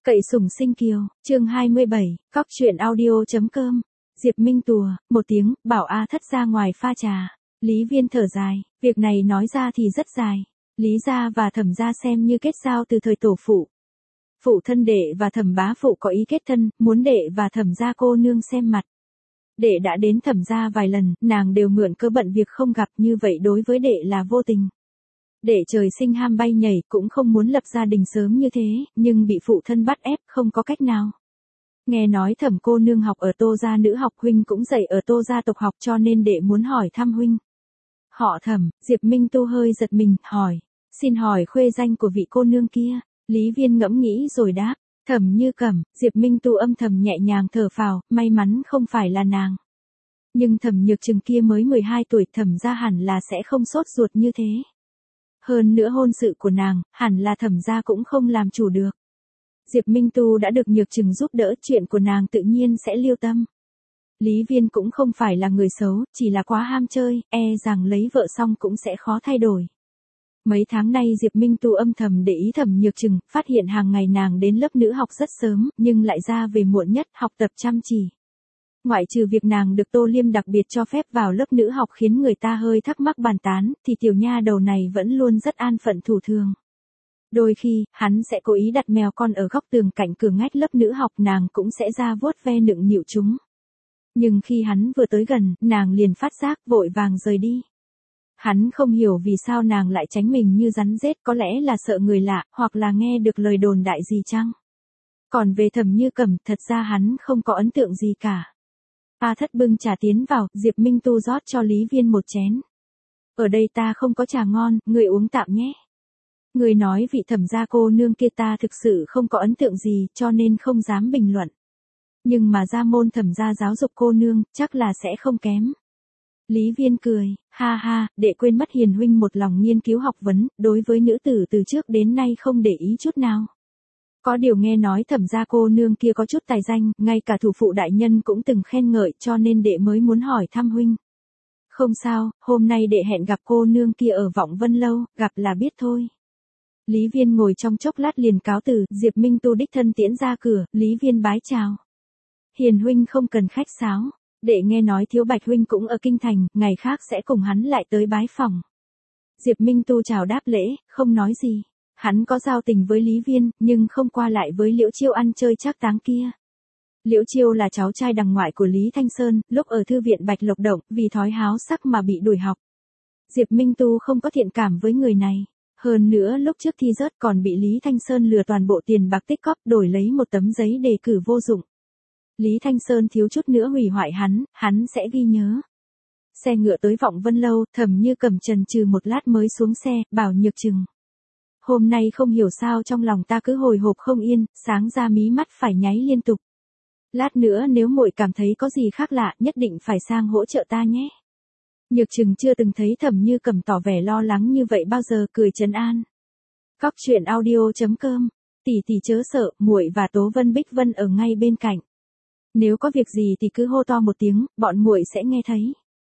Cậy sủng sinh kiều, chương 27, cóc truyện audio.com. Diệp Minh tùa, một tiếng, bảo A Thất ra ngoài pha trà. Lý Viên thở dài, việc này nói ra thì rất dài. Lý gia và Thẩm gia xem như kết giao từ thời tổ phụ. Phụ thân đệ và Thẩm bá phụ có ý kết thân, muốn đệ và Thẩm gia cô nương xem mặt. Đệ đã đến Thẩm gia vài lần, nàng đều mượn cớ bận việc không gặp, như vậy đối với đệ là vô tình. Đệ trời sinh ham bay nhảy, cũng không muốn lập gia đình sớm như thế, nhưng bị phụ thân bắt ép, không có cách nào. Nghe nói Thẩm cô nương học ở Tô gia nữ học, huynh cũng dạy ở Tô gia tộc học, cho nên đệ muốn hỏi thăm huynh. Họ Thẩm, Diệp Minh Tu hơi giật mình, hỏi, xin hỏi khuê danh của vị cô nương kia. Lý Viên ngẫm nghĩ rồi đáp, Thẩm Như Cẩm. Diệp Minh Tu âm thầm nhẹ nhàng thở phào, may mắn không phải là nàng. Nhưng Thẩm Nhược Trừng kia mới 12 tuổi, Thẩm gia hẳn là sẽ không sốt ruột như thế. Hơn nữa hôn sự của nàng, hẳn là Thẩm gia cũng không làm chủ được. Diệp Minh Tu đã được Nhược Trừng giúp đỡ, chuyện của nàng tự nhiên sẽ lưu tâm. Lý Viên cũng không phải là người xấu, chỉ là quá ham chơi, rằng lấy vợ xong cũng sẽ khó thay đổi. Mấy tháng nay Diệp Minh Tu âm thầm để ý Thẩm Nhược Trừng, phát hiện hàng ngày nàng đến lớp nữ học rất sớm, nhưng lại ra về muộn nhất, học tập chăm chỉ. Ngoại trừ việc nàng được Tô Liêm đặc biệt cho phép vào lớp nữ học khiến người ta hơi thắc mắc bàn tán, thì tiểu nha đầu này vẫn luôn rất an phận thủ thường. Đôi khi, hắn sẽ cố ý đặt mèo con ở góc tường cạnh cửa ngách lớp nữ học, nàng cũng sẽ ra vuốt ve nựng nịu chúng. Nhưng khi hắn vừa tới gần, nàng liền phát giác, vội vàng rời đi. Hắn không hiểu vì sao nàng lại tránh mình như rắn rết, có lẽ là sợ người lạ, hoặc là nghe được lời đồn đại gì chăng? Còn về Thẩm Như Cẩm, thật ra hắn không có ấn tượng gì cả. A Thất bưng trà tiến vào, Diệp Minh Tu rót cho Lý Viên một chén. Ở đây ta không có trà ngon, người uống tạm nhé. Người nói vị Thẩm gia cô nương kia ta thực sự không có ấn tượng gì, cho nên không dám bình luận. Nhưng mà gia môn Thẩm gia giáo dục cô nương, chắc là sẽ không kém. Lý Viên cười, ha ha, đệ quên mất Hiền huynh một lòng nghiên cứu học vấn, đối với nữ tử từ trước đến nay không để ý chút nào. Có điều nghe nói Thẩm gia cô nương kia có chút tài danh, ngay cả thủ phụ đại nhân cũng từng khen ngợi, cho nên đệ mới muốn hỏi thăm huynh. Không sao, hôm nay đệ hẹn gặp cô nương kia ở Vọng Vân Lâu, gặp là biết thôi. Lý Viên ngồi trong chốc lát liền cáo từ, Diệp Minh Tu đích thân tiễn ra cửa, Lý Viên bái chào. Hiền huynh không cần khách sáo, đệ nghe nói Thiếu Bạch huynh cũng ở kinh thành, ngày khác sẽ cùng hắn lại tới bái phòng. Diệp Minh Tu chào đáp lễ, không nói gì. Hắn có giao tình với Lý Viên, nhưng không qua lại với Liễu Chiêu ăn chơi trác táng kia. Liễu Chiêu là cháu trai đằng ngoại của Lý Thanh Sơn, lúc ở thư viện Bạch Lộc Động, vì thói háo sắc mà bị đuổi học. Diệp Minh Tu không có thiện cảm với người này. Hơn nữa lúc trước thi rớt còn bị Lý Thanh Sơn lừa toàn bộ tiền bạc tích cóp, đổi lấy một tấm giấy đề cử vô dụng. Lý Thanh Sơn thiếu chút nữa hủy hoại hắn sẽ ghi nhớ. Xe ngựa tới Vọng Vân Lâu, Thẩm Như Cẩm chần chừ một lát mới xuống xe, bảo Nhược Trừng. Hôm nay không hiểu sao trong lòng ta cứ hồi hộp không yên, sáng ra mí mắt phải nháy liên tục. Lát nữa nếu muội cảm thấy có gì khác lạ, nhất định phải sang hỗ trợ ta nhé. Nhược Trừng chưa từng thấy Thẩm Như Cẩm tỏ vẻ lo lắng như vậy bao giờ, cười trấn an. Cóc truyện audio.com. Tỷ tỷ chớ sợ, muội và Tố Vân Bích Vân ở ngay bên cạnh. Nếu có việc gì thì cứ hô to một tiếng, bọn muội sẽ nghe thấy.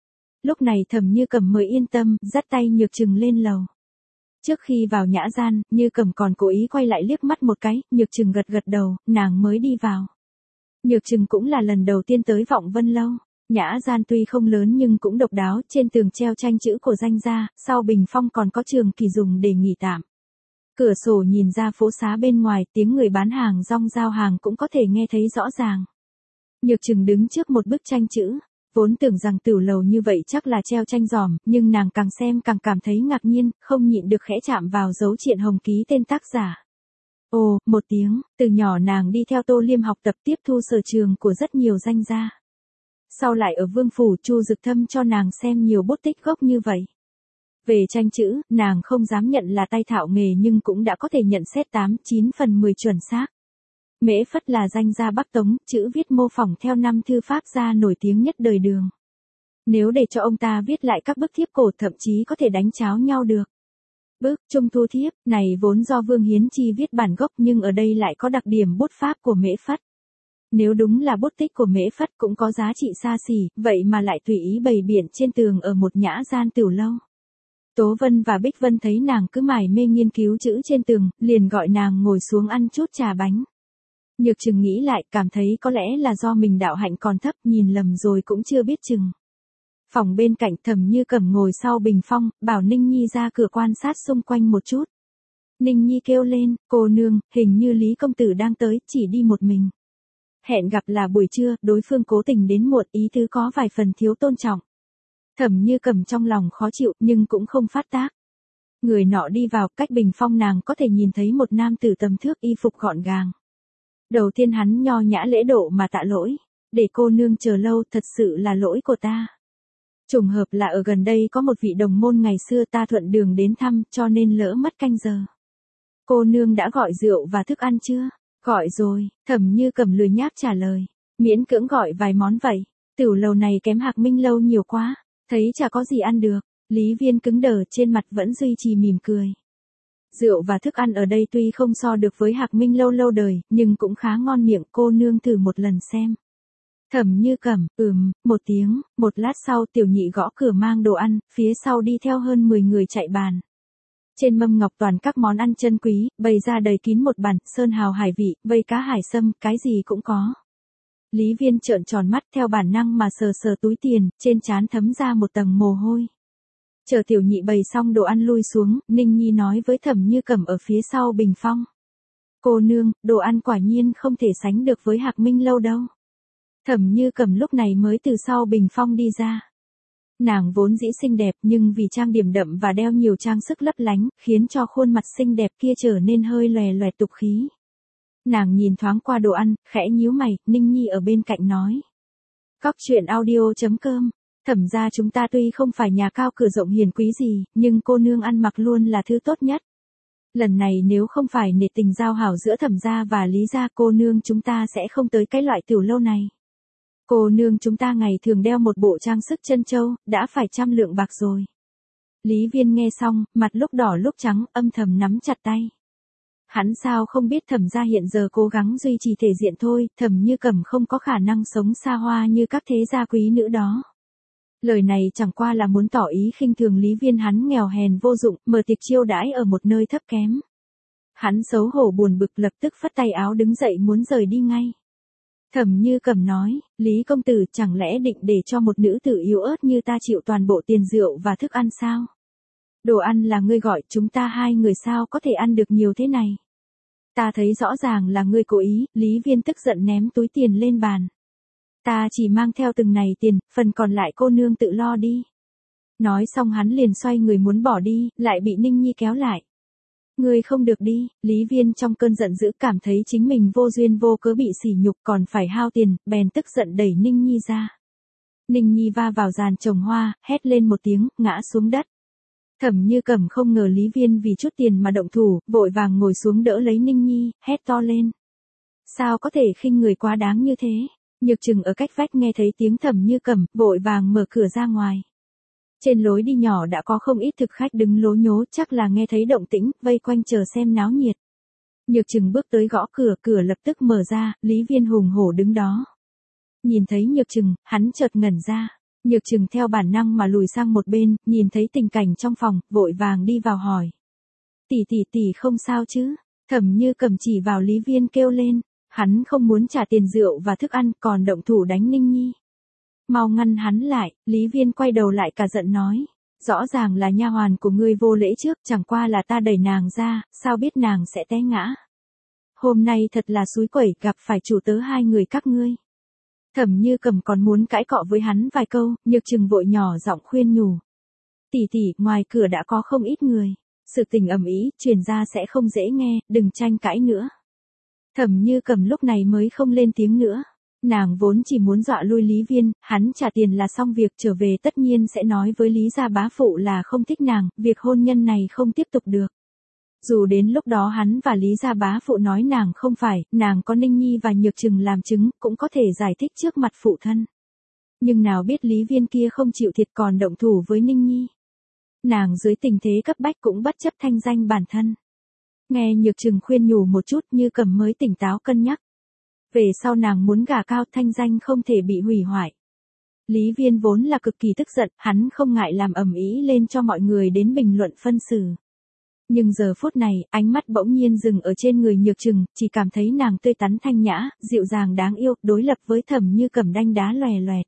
Lúc này Thẩm Như Cẩm mới yên tâm, dắt tay Nhược Trừng lên lầu. Trước khi vào nhã gian, Như Cẩm còn cố ý quay lại liếc mắt một cái, Nhược Trừng gật gật đầu, nàng mới đi vào. Nhược Trừng cũng là lần đầu tiên tới Vọng Vân Lâu. Nhã gian tuy không lớn nhưng cũng độc đáo, trên tường treo tranh chữ của danh gia, sau bình phong còn có trường kỳ dùng để nghỉ tạm. Cửa sổ nhìn ra phố xá bên ngoài, tiếng người bán hàng rong giao hàng cũng có thể nghe thấy rõ ràng. Nhược Trừng đứng trước một bức tranh chữ, vốn tưởng rằng tửu lầu như vậy chắc là treo tranh giòm, nhưng nàng càng xem càng cảm thấy ngạc nhiên, không nhịn được khẽ chạm vào dấu triện hồng ký tên tác giả. Ồ, một tiếng, từ nhỏ nàng đi theo Tô Liêm học tập, tiếp thu sở trường của rất nhiều danh gia. Sau lại ở Vương Phủ, Chu Dực Thâm cho nàng xem nhiều bút tích gốc như vậy. Về tranh chữ, nàng không dám nhận là tay thạo nghề nhưng cũng đã có thể nhận xét 8-9 phần 10 chuẩn xác. Mễ Phất là danh gia Bắc Tống, chữ viết mô phỏng theo năm thư pháp gia nổi tiếng nhất đời Đường. Nếu để cho ông ta viết lại các bức thiếp cổ thậm chí có thể đánh cháo nhau được. Bức Trung Thu Thiếp này vốn do Vương Hiến Chi viết bản gốc nhưng ở đây lại có đặc điểm bút pháp của Mễ Phất. Nếu đúng là bút tích của Mễ Phất cũng có giá trị xa xỉ, vậy mà lại tùy ý bày biện trên tường ở một nhã gian tửu lâu. Tố Vân và Bích Vân thấy nàng cứ mải mê nghiên cứu chữ trên tường, liền gọi nàng ngồi xuống ăn chút trà bánh. Nhược Trừng nghĩ lại, cảm thấy có lẽ là do mình đạo hạnh còn thấp, nhìn lầm rồi cũng chưa biết chừng. Phòng bên cạnh Thẩm Như Cẩm ngồi sau bình phong, bảo Ninh Nhi ra cửa quan sát xung quanh một chút. Ninh Nhi kêu lên, cô nương, hình như Lý công tử đang tới, chỉ đi một mình. Hẹn gặp là buổi trưa, đối phương cố tình đến muộn, ý tứ có vài phần thiếu tôn trọng. Thẩm Như Cẩm trong lòng khó chịu, nhưng cũng không phát tác. Người nọ đi vào, cách bình phong nàng có thể nhìn thấy một nam tử tầm thước y phục gọn gàng. Đầu tiên hắn nho nhã lễ độ mà tạ lỗi. Để cô nương chờ lâu, thật sự là lỗi của ta. Trùng hợp là ở gần đây có một vị đồng môn ngày xưa ta thuận đường đến thăm, cho nên lỡ mất canh giờ. Cô nương đã gọi rượu và thức ăn chưa? Gọi rồi, Thẩm Như Cẩm lười nhác trả lời. Miễn cưỡng gọi vài món vậy. Tửu lầu này kém Hạc Minh lâu nhiều quá. Thấy chả có gì ăn được. Lý Viên cứng đờ, trên mặt vẫn duy trì mỉm cười. Rượu và thức ăn ở đây tuy không so được với Hạc Minh lâu lâu đời, nhưng cũng khá ngon miệng, cô nương thử một lần xem. Thẩm Như Cẩm, một tiếng, một lát sau tiểu nhị gõ cửa mang đồ ăn, phía sau đi theo hơn 10 người chạy bàn. Trên mâm ngọc toàn các món ăn chân quý, bày ra đầy kín một bàn, sơn hào hải vị, vây cá hải sâm, cái gì cũng có. Lý Viên trợn tròn mắt theo bản năng mà sờ sờ túi tiền, trên trán thấm ra một tầng mồ hôi. Chờ tiểu nhị bày xong đồ ăn lui xuống, Ninh Nhi nói với Thẩm Như Cẩm ở phía sau bình phong. Cô nương, đồ ăn quả nhiên không thể sánh được với Hạc Minh lâu đâu. Thẩm Như Cẩm lúc này mới từ sau bình phong đi ra. Nàng vốn dĩ xinh đẹp nhưng vì trang điểm đậm và đeo nhiều trang sức lấp lánh, khiến cho khuôn mặt xinh đẹp kia trở nên hơi lòe loẹt tục khí. Nàng nhìn thoáng qua đồ ăn, khẽ nhíu mày, Ninh Nhi ở bên cạnh nói. Cóc truyện audio.com, Thẩm gia chúng ta tuy không phải nhà cao cửa rộng hiền quý gì, nhưng cô nương ăn mặc luôn là thứ tốt nhất. Lần này nếu không phải nể tình giao hảo giữa Thẩm gia và Lý gia, cô nương chúng ta sẽ không tới cái loại tiểu lâu này. Cô nương chúng ta ngày thường đeo một bộ trang sức chân châu, đã phải 100 lượng bạc rồi. Lý Viên nghe xong, mặt lúc đỏ lúc trắng, âm thầm nắm chặt tay. Hắn sao không biết Thẩm gia hiện giờ cố gắng duy trì thể diện thôi, Thẩm Như Cẩm không có khả năng sống xa hoa như các thế gia quý nữ đó. Lời này chẳng qua là muốn tỏ ý khinh thường Lý Viên, hắn nghèo hèn vô dụng, mở tiệc chiêu đãi ở một nơi thấp kém. Hắn xấu hổ buồn bực, lập tức phất tay áo đứng dậy muốn rời đi ngay. Thẩm Như Cẩm nói, Lý công tử chẳng lẽ định để cho một nữ tử yếu ớt như ta chịu toàn bộ tiền rượu và thức ăn sao? Đồ ăn là ngươi gọi, chúng ta hai người sao có thể ăn được nhiều thế này? Ta thấy rõ ràng là ngươi cố ý, Lý Viên tức giận ném túi tiền lên bàn. Ta chỉ mang theo từng này tiền, phần còn lại cô nương tự lo đi. Nói xong hắn liền xoay người muốn bỏ đi, lại bị Ninh Nhi kéo lại. Ngươi không được đi, Lý Viên trong cơn giận dữ cảm thấy chính mình vô duyên vô cớ bị sỉ nhục còn phải hao tiền, bèn tức giận đẩy Ninh Nhi ra. Ninh Nhi va vào giàn trồng hoa, hét lên một tiếng, ngã xuống đất. Thẩm Như Cẩm không ngờ Lý Viên vì chút tiền mà động thủ, vội vàng ngồi xuống đỡ lấy Ninh Nhi, hét to lên. Sao có thể khinh người quá đáng như thế? Nhược Trừng ở cách vách nghe thấy tiếng Thẩm Như Cẩm, vội vàng mở cửa ra ngoài. Trên lối đi nhỏ đã có không ít thực khách đứng lố nhố, chắc là nghe thấy động tĩnh, vây quanh chờ xem náo nhiệt. Nhược Trừng bước tới gõ cửa, cửa lập tức mở ra, Lý Viên hùng hổ đứng đó. Nhìn thấy Nhược Trừng, hắn chợt ngẩn ra. Nhược Trừng theo bản năng mà lùi sang một bên, nhìn thấy tình cảnh trong phòng, vội vàng đi vào hỏi. Tỷ không sao chứ? Thẩm Như Cẩm chỉ vào Lý Viên kêu lên, hắn không muốn trả tiền rượu và thức ăn, còn động thủ đánh Ninh Nhi. Mau ngăn hắn lại, Lý Viên quay đầu lại cả giận nói. Rõ ràng là nha hoàn của ngươi vô lễ trước, chẳng qua là ta đẩy nàng ra, sao biết nàng sẽ té ngã. Hôm nay thật là xúi quẩy, gặp phải chủ tớ hai người các ngươi. Thẩm Như Cẩm còn muốn cãi cọ với hắn vài câu, Nhược Trừng vội nhỏ giọng khuyên nhủ. Tỷ, ngoài cửa đã có không ít người. Sự tình ầm ĩ, truyền ra sẽ không dễ nghe, đừng tranh cãi nữa. Thẩm Như Cẩm lúc này mới không lên tiếng nữa. Nàng vốn chỉ muốn dọa lui Lý Viên, hắn trả tiền là xong việc, trở về tất nhiên sẽ nói với Lý gia bá phụ là không thích nàng, việc hôn nhân này không tiếp tục được. Dù đến lúc đó hắn và Lý gia bá phụ nói nàng không phải, nàng có Ninh Nhi và Nhược Trừng làm chứng, cũng có thể giải thích trước mặt phụ thân. Nhưng nào biết Lý Viên kia không chịu thiệt còn động thủ với Ninh Nhi. Nàng dưới tình thế cấp bách cũng bất chấp thanh danh bản thân. Nghe Nhược Trừng khuyên nhủ một chút, Như Cẩm mới tỉnh táo cân nhắc. Về sau nàng muốn gả cao, thanh danh không thể bị hủy hoại. Lý Viên vốn là cực kỳ tức giận, hắn không ngại làm ầm ĩ lên cho mọi người đến bình luận phân xử. Nhưng giờ phút này, ánh mắt bỗng nhiên dừng ở trên người Nhược Trừng, chỉ cảm thấy nàng tươi tắn thanh nhã, dịu dàng đáng yêu, đối lập với Thẩm Như Cẩm đanh đá lòe loẹt.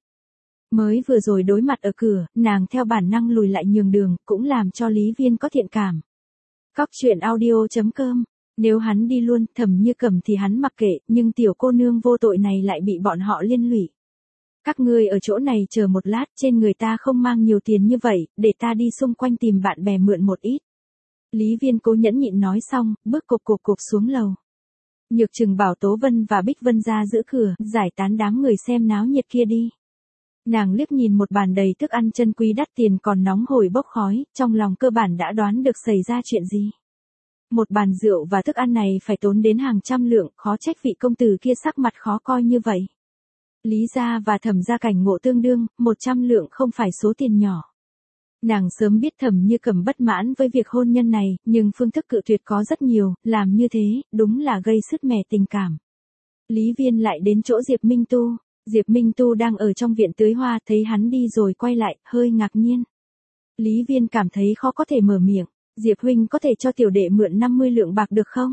Mới vừa rồi đối mặt ở cửa, nàng theo bản năng lùi lại nhường đường, cũng làm cho Lý Viên có thiện cảm. Cóc truyện audio.com. Nếu hắn đi luôn, Thẩm Như Cẩm thì hắn mặc kệ, nhưng tiểu cô nương vô tội này lại bị bọn họ liên lụy. Các ngươi ở chỗ này chờ một lát, trên người ta không mang nhiều tiền như vậy, để ta đi xung quanh tìm bạn bè mượn một ít. Lý Viên cố nhẫn nhịn nói xong, bước cộp xuống lầu. Nhược Trừng bảo Tố Vân và Bích Vân ra giữ cửa, giải tán đám người xem náo nhiệt kia đi. Nàng liếc nhìn một bàn đầy thức ăn chân quý đắt tiền còn nóng hổi bốc khói, trong lòng cơ bản đã đoán được xảy ra chuyện gì. Một bàn rượu và thức ăn này phải tốn đến hàng trăm lượng, khó trách vị công tử kia sắc mặt khó coi như vậy. Lý gia và Thẩm gia cảnh ngộ tương đương, 100 lượng không phải số tiền nhỏ. Nàng sớm biết Thẩm Như Cẩm bất mãn với việc hôn nhân này, nhưng phương thức cự tuyệt có rất nhiều, làm như thế, đúng là gây sứt mẻ tình cảm. Lý Viên lại đến chỗ Diệp Minh Tu. Diệp Minh Tu đang ở trong viện tưới hoa, thấy hắn đi rồi quay lại, hơi ngạc nhiên. Lý Viên cảm thấy khó có thể mở miệng. Diệp huynh có thể cho tiểu đệ mượn 50 lượng bạc được không?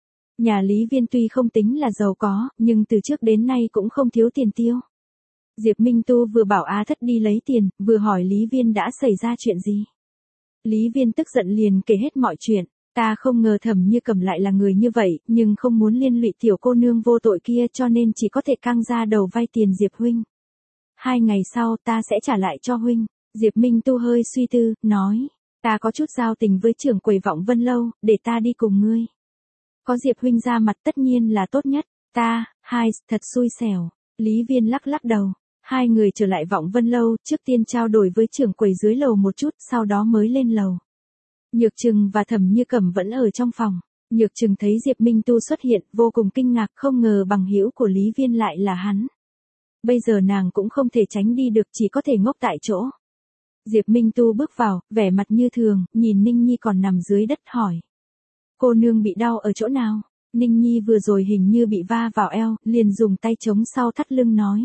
Nhà Lý Viên tuy không tính là giàu có, nhưng từ trước đến nay cũng không thiếu tiền tiêu. Diệp Minh Tu vừa bảo Á Thất đi lấy tiền, vừa hỏi Lý Viên đã xảy ra chuyện gì. Lý Viên tức giận liền kể hết mọi chuyện. Ta không ngờ Thẩm Như Cẩm lại là người như vậy, nhưng không muốn liên lụy tiểu cô nương vô tội kia cho nên chỉ có thể căng ra đầu vay tiền Diệp huynh. 2 ngày sau ta sẽ trả lại cho huynh. Diệp Minh Tu hơi suy tư, nói. Ta có chút giao tình với trưởng quầy Vọng Vân Lâu, để ta đi cùng ngươi. Có Diệp huynh ra mặt tất nhiên là tốt nhất. Thật xui xẻo. Lý Viên lắc đầu. Hai người trở lại Vọng Vân Lâu, trước tiên trao đổi với trưởng quầy dưới lầu một chút, sau đó mới lên lầu. Nhược Trừng và Thẩm Như Cẩm vẫn ở trong phòng. Nhược Trừng thấy Diệp Minh Tu xuất hiện, vô cùng kinh ngạc, không ngờ bằng hữu của Lý Viên lại là hắn. Bây giờ nàng cũng không thể tránh đi được, chỉ có thể ngốc tại chỗ. Diệp Minh Tu bước vào, vẻ mặt như thường, nhìn Ninh Nhi còn nằm dưới đất hỏi. Cô nương bị đau ở chỗ nào? Ninh Nhi vừa rồi hình như bị va vào eo, liền dùng tay chống sau thắt lưng nói.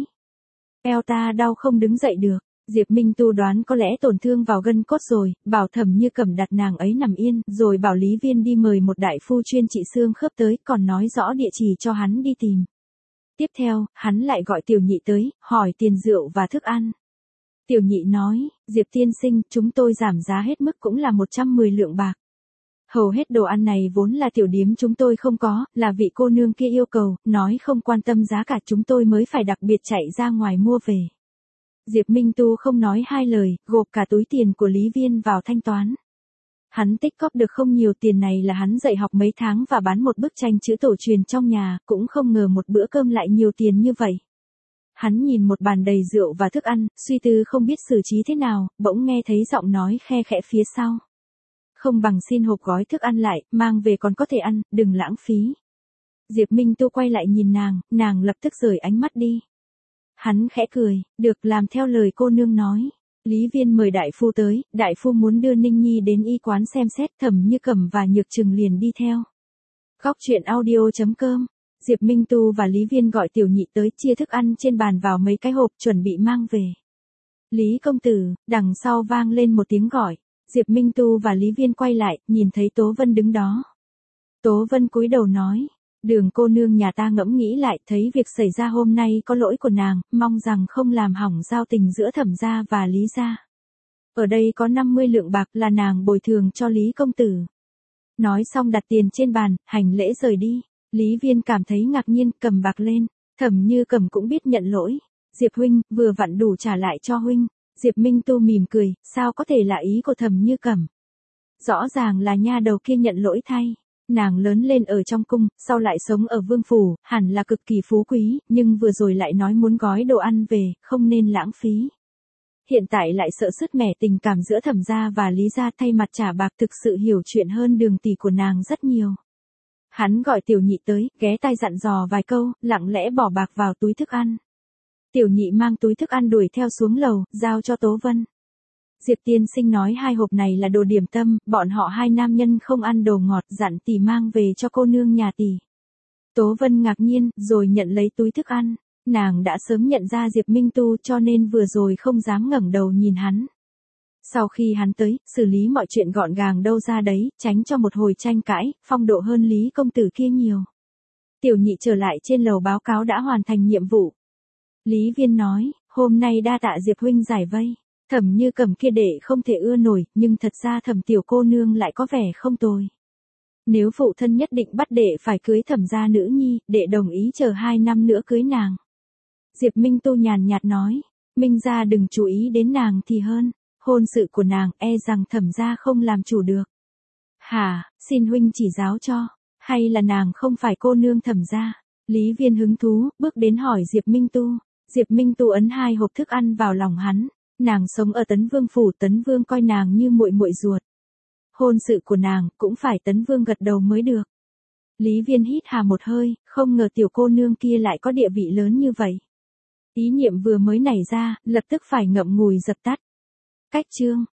Eo ta đau không đứng dậy được. Diệp Minh Tu đoán có lẽ tổn thương vào gân cốt rồi, bảo Thẩm Như Cẩm đặt nàng ấy nằm yên, rồi bảo Lý Viên đi mời một đại phu chuyên trị xương khớp tới, còn nói rõ địa chỉ cho hắn đi tìm. Tiếp theo, hắn lại gọi Tiểu Nhị tới, hỏi tiền rượu và thức ăn. Tiểu Nhị nói, Diệp tiên sinh, chúng tôi giảm giá hết mức cũng là 110 lượng bạc. Hầu hết đồ ăn này vốn là tiểu điếm chúng tôi không có, là vị cô nương kia yêu cầu, nói không quan tâm giá cả chúng tôi mới phải đặc biệt chạy ra ngoài mua về. Diệp Minh Tu không nói hai lời, gộp cả túi tiền của Lý Viên vào thanh toán. Hắn tích cóp được không nhiều tiền này là hắn dạy học mấy tháng và bán một bức tranh chữ tổ truyền trong nhà, cũng không ngờ một bữa cơm lại nhiều tiền như vậy. Hắn nhìn một bàn đầy rượu và thức ăn, suy tư không biết xử trí thế nào, bỗng nghe thấy giọng nói khe khẽ phía sau. Không bằng xin hộp gói thức ăn lại, mang về còn có thể ăn, đừng lãng phí. Diệp Minh Tu quay lại nhìn nàng lập tức rời ánh mắt đi. Hắn khẽ cười, được, làm theo lời cô nương nói. Lý Viên mời đại phu tới, đại phu muốn đưa Ninh Nhi đến y quán xem xét, Thẩm Như Cẩm và Nhược Trừng liền đi theo. Cóc truyện audio.com. Diệp Minh Tu và Lý Viên gọi Tiểu Nhị tới, chia thức ăn trên bàn vào mấy cái hộp chuẩn bị mang về. Lý công tử, đằng sau vang lên một tiếng gọi. Diệp Minh Tu và Lý Viên quay lại, nhìn thấy Tố Vân đứng đó. Tố Vân cúi đầu nói. Đường cô nương nhà ta ngẫm nghĩ lại, thấy việc xảy ra hôm nay có lỗi của nàng, mong rằng không làm hỏng giao tình giữa Thẩm gia và Lý gia. Ở đây có 50 lượng bạc là nàng bồi thường cho Lý công tử. Nói xong đặt tiền trên bàn, hành lễ rời đi. Lý Viên cảm thấy ngạc nhiên, cầm bạc lên. Thẩm Như Cẩm cũng biết nhận lỗi. Diệp huynh, vừa vặn đủ trả lại cho huynh. Diệp Minh Tu mỉm cười, sao có thể là ý của Thẩm Như Cẩm. Rõ ràng là nha đầu kia nhận lỗi thay. Nàng lớn lên ở trong cung, sau lại sống ở vương phủ, hẳn là cực kỳ phú quý, nhưng vừa rồi lại nói muốn gói đồ ăn về, không nên lãng phí. Hiện tại lại sợ sứt mẻ tình cảm giữa Thẩm gia và Lý gia, thay mặt trả bạc, thực sự hiểu chuyện hơn Đường tỷ của nàng rất nhiều. Hắn gọi Tiểu Nhị tới, ghé tai dặn dò vài câu, lặng lẽ bỏ bạc vào túi thức ăn. Tiểu Nhị mang túi thức ăn đuổi theo xuống lầu, giao cho Tố Vân. Diệp tiên sinh nói 2 hộp này là đồ điểm tâm, bọn họ 2 nam nhân không ăn đồ ngọt, dặn tỷ mang về cho cô nương nhà tỷ. Tố Vân ngạc nhiên, rồi nhận lấy túi thức ăn. Nàng đã sớm nhận ra Diệp Minh Tu cho nên vừa rồi không dám ngẩng đầu nhìn hắn. Sau khi hắn tới, xử lý mọi chuyện gọn gàng đâu ra đấy, tránh cho một hồi tranh cãi, phong độ hơn Lý công tử kia nhiều. Tiểu nhị trở lại trên lầu báo cáo đã hoàn thành nhiệm vụ. Lý Viên nói, hôm nay đa tạ Diệp huynh giải vây. Thẩm Như Cầm kia đệ không thể ưa nổi, nhưng thật ra Thẩm tiểu cô nương lại có vẻ không tồi. Nếu phụ thân nhất định bắt đệ phải cưới Thẩm gia nữ nhi, đệ đồng ý chờ 2 năm nữa cưới nàng. Diệp Minh Tu nhàn nhạt nói, Minh gia đừng chú ý đến nàng thì hơn, hôn sự của nàng e rằng Thẩm gia không làm chủ được. Hả, xin huynh chỉ giáo cho, hay là nàng không phải cô nương Thẩm gia? Lý Viên hứng thú, bước đến hỏi Diệp Minh Tu. Diệp Minh Tu ấn 2 hộp thức ăn vào lòng hắn, nàng sống ở Tấn Vương phủ, Tấn Vương coi nàng như muội muội ruột. Hôn sự của nàng cũng phải Tấn Vương gật đầu mới được. Lý Viên hít hà một hơi, không ngờ tiểu cô nương kia lại có địa vị lớn như vậy. Ý niệm vừa mới nảy ra, lập tức phải ngậm ngùi dập tắt. Cách chương